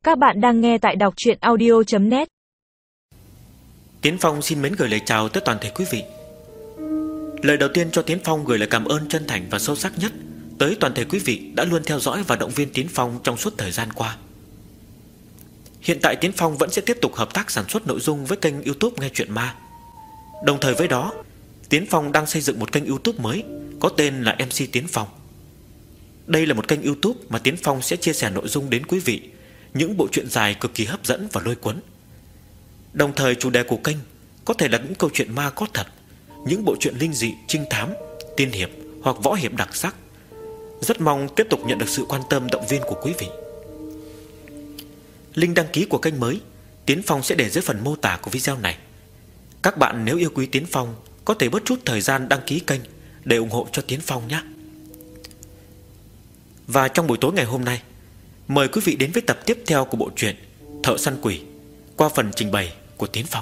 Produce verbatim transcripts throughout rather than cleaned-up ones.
Các bạn đang nghe tại đọc truyện audio chấm net. Tiến Phong xin mến gửi lời chào tới toàn thể quý vị. Lời đầu tiên cho Tiến Phong gửi lời cảm ơn chân thành và sâu sắc nhất tới toàn thể quý vị đã luôn theo dõi và động viên Tiến Phong trong suốt thời gian qua. Hiện tại Tiến Phong vẫn sẽ tiếp tục hợp tác sản xuất nội dung với kênh YouTube Nghe Chuyện Ma. Đồng thời với đó, Tiến Phong đang xây dựng một kênh YouTube mới có tên là em xê Tiến Phong. Đây là một kênh YouTube mà Tiến Phong sẽ chia sẻ nội dung đến quý vị những bộ truyện dài cực kỳ hấp dẫn và lôi cuốn. Đồng thời chủ đề của kênh có thể là những câu chuyện ma có thật, những bộ truyện linh dị, trinh thám, tiên hiệp hoặc võ hiệp đặc sắc. Rất mong tiếp tục nhận được sự quan tâm động viên của quý vị. Link đăng ký của kênh mới Tiến Phong sẽ để dưới phần mô tả của video này. Các bạn nếu yêu quý Tiến Phong có thể bớt chút thời gian đăng ký kênh để ủng hộ cho Tiến Phong nhé. Và trong buổi tối ngày hôm nay, mời quý vị đến với tập tiếp theo của bộ truyện Thợ Săn Quỷ qua phần trình bày của Tiến Phong.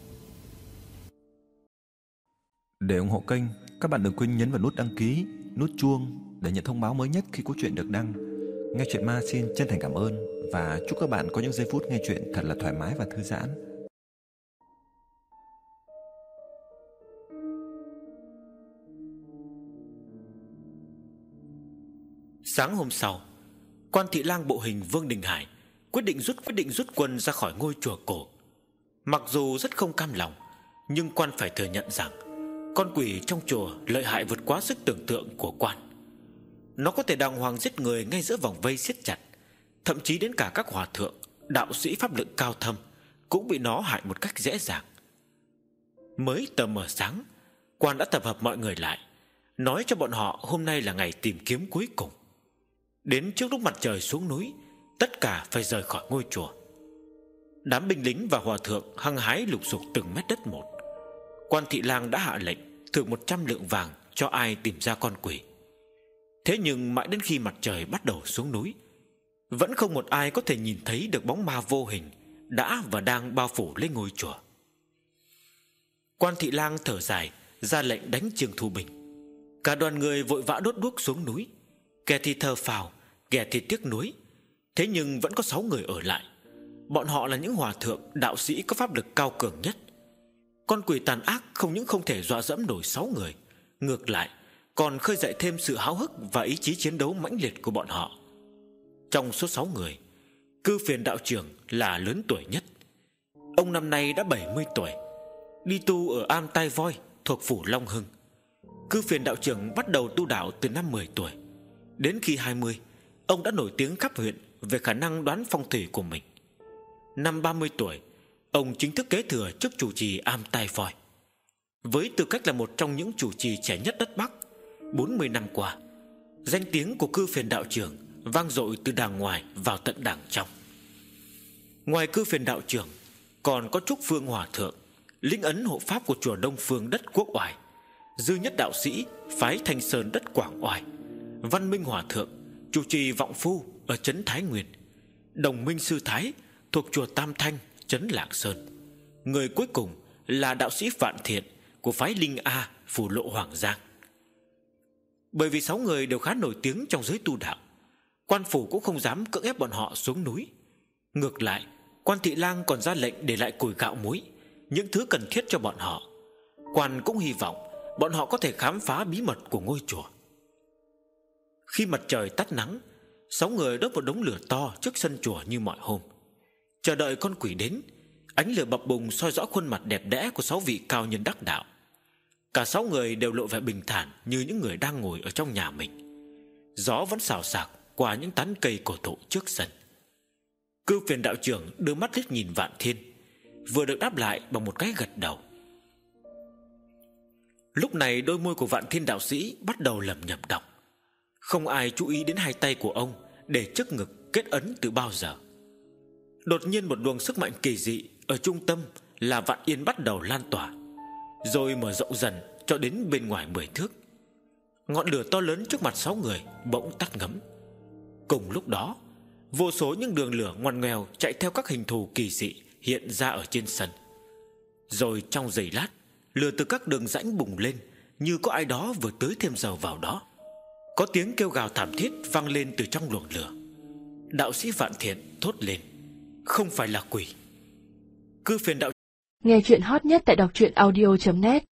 Để ủng hộ kênh, các bạn đừng quên nhấn vào nút đăng ký, nút chuông để nhận thông báo mới nhất khi có chuyện được đăng. Nghe Chuyện Ma xin chân thành cảm ơn và chúc các bạn có những giây phút nghe chuyện thật là thoải mái và thư giãn. Sáng hôm sau, Quan thị lang bộ hình Vương Đình Hải quyết định rút quyết định rút quân ra khỏi ngôi chùa cổ. Mặc dù rất không cam lòng, nhưng quan phải thừa nhận rằng con quỷ trong chùa lợi hại vượt quá sức tưởng tượng của quan. Nó có thể đàng hoàng giết người ngay giữa vòng vây siết chặt, thậm chí đến cả các hòa thượng, đạo sĩ pháp lực cao thâm cũng bị nó hại một cách dễ dàng. Mới tờ mờ sáng, quan đã tập hợp mọi người lại, nói cho bọn họ hôm nay là ngày tìm kiếm cuối cùng. Đến trước lúc mặt trời xuống núi, tất cả phải rời khỏi ngôi chùa. Đám binh lính và hòa thượng hăng hái lục sục từng mét đất một. Quan thị lang đã hạ lệnh thưởng một trăm lượng vàng cho ai tìm ra con quỷ. Thế nhưng mãi đến khi mặt trời bắt đầu xuống núi, vẫn không một ai có thể nhìn thấy được bóng ma vô hình đã và đang bao phủ lên ngôi chùa. Quan thị lang thở dài ra lệnh đánh Trương Thu Bình. Cả đoàn người vội vã đốt đuốc xuống núi. Kẻ thì thờ phào, kẻ thì tiếc nuối. Thế nhưng vẫn có sáu người ở lại. Bọn họ là những hòa thượng, đạo sĩ có pháp lực cao cường nhất. Con quỷ tàn ác không những không thể dọa dẫm nổi sáu người, ngược lại còn khơi dậy thêm sự háo hức và ý chí chiến đấu mãnh liệt của bọn họ. Trong số sáu người, Cư Phiền đạo trưởng là lớn tuổi nhất. Ông năm nay đã bảy mươi tuổi, đi tu ở Am Tai Voi thuộc phủ Long Hưng. Cư Phiền đạo trưởng bắt đầu tu đạo từ năm mười tuổi. Đến khi hai mươi, ông đã nổi tiếng khắp huyện về khả năng đoán phong thủy của mình. Năm ba mươi tuổi, ông chính thức kế thừa chức chủ trì Am Tai Voi. Với tư cách là một trong những chủ trì trẻ nhất đất Bắc, bốn mươi năm qua, danh tiếng của Cư Phiền đạo trưởng vang dội từ đàng ngoài vào tận đàng trong. Ngoài Cư Phiền đạo trưởng, còn có Trúc Phương hòa thượng, linh ấn hộ pháp của chùa Đông Phương đất Quốc Oai, Dư Nhất đạo sĩ phái Thanh Sơn đất Quảng Oai, Văn Minh hòa thượng chủ trì Vọng Phu ở trấn Thái Nguyên, Đồng Minh sư Thái thuộc chùa Tam Thanh trấn Lạng Sơn. Người cuối cùng là đạo sĩ Vạn Thiện của phái Linh A phủ Lộ Hoàng Giang. Bởi vì sáu người đều khá nổi tiếng trong giới tu đạo, quan phủ cũng không dám cưỡng ép bọn họ xuống núi. Ngược lại, Quan thị lang còn ra lệnh để lại củi gạo muối, những thứ cần thiết cho bọn họ. Quan cũng hy vọng bọn họ có thể khám phá bí mật của ngôi chùa. Khi mặt trời tắt nắng, sáu người đốt một đống lửa to trước sân chùa như mọi hôm, chờ đợi con quỷ đến. Ánh lửa bập bùng soi rõ khuôn mặt đẹp đẽ của sáu vị cao nhân đắc đạo. Cả sáu người đều lộ vẻ bình thản như những người đang ngồi ở trong nhà mình. Gió vẫn xào xạc qua những tán cây cổ thụ trước sân. Cư Phiền đạo trưởng đưa mắt liếc nhìn Vạn Thiên, vừa được đáp lại bằng một cái gật đầu. Lúc này đôi môi của Vạn Thiên đạo sĩ bắt đầu lẩm nhẩm đọc. Không ai chú ý đến hai tay của ông để trước ngực kết ấn từ bao giờ. Đột nhiên một luồng sức mạnh kỳ dị ở trung tâm là Vạn Yên bắt đầu lan tỏa, rồi mở rộng dần cho đến bên ngoài mười thước. Ngọn lửa to lớn trước mặt sáu người bỗng tắt ngấm. Cùng lúc đó, vô số những đường lửa ngoằn ngoèo chạy theo các hình thù kỳ dị hiện ra ở trên sân. Rồi trong giây lát, lửa từ các đường rãnh bùng lên như có ai đó vừa tưới thêm dầu vào đó. Có tiếng kêu gào thảm thiết vang lên từ trong luồng lửa. Đạo sĩ Vạn Thiện thốt lên: không phải là quỷ. Cứ phiền đạo. Nghe chuyện hot nhất tại đọc truyện audio chấm net.